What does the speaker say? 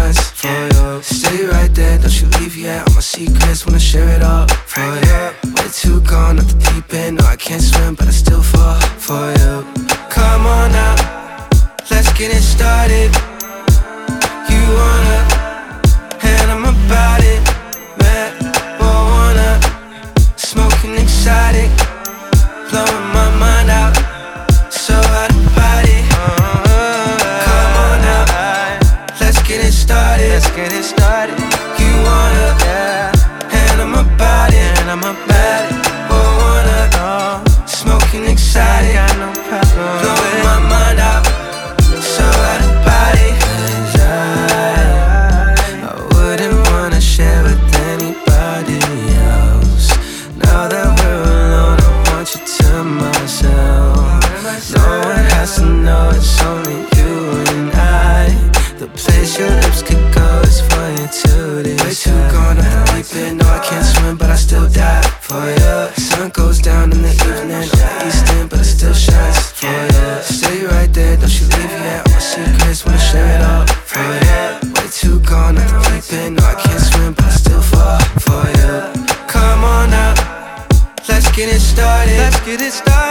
shines for you. Stay right there, don't you leave yet. All my secrets, wanna share it all for you. Way too gone, off the deep end. No, I can't swim, but I still fall for you. Come on now, let's get it started. You wanna, and I'm about it. Marijuana, smoking exotic, blowing my mind out, so out of body. Come on now, let's get it started. Let's get it started. You wanna, and I'm about it. And I'm about it. Marijuana, smoking exotic, blowing my mind out, so out of body. 'Cause I wouldn't wanna share with anybody else. Now that we're alone, I want you to myself. No one has to know, it's only you and I. The place your lips could go is for you to decide. Way too gone, I'm deep in. No, I can't swim, but I still die for you. Sun goes down in the evening on the east end, but it still shines for you. Stay right there, don't you leave yet. All my secrets, wanna share it all for you. Way too gone, I'm deep in. No, I can't swim, but I still fall for you. Come on now, let's get it started. Let's get it started.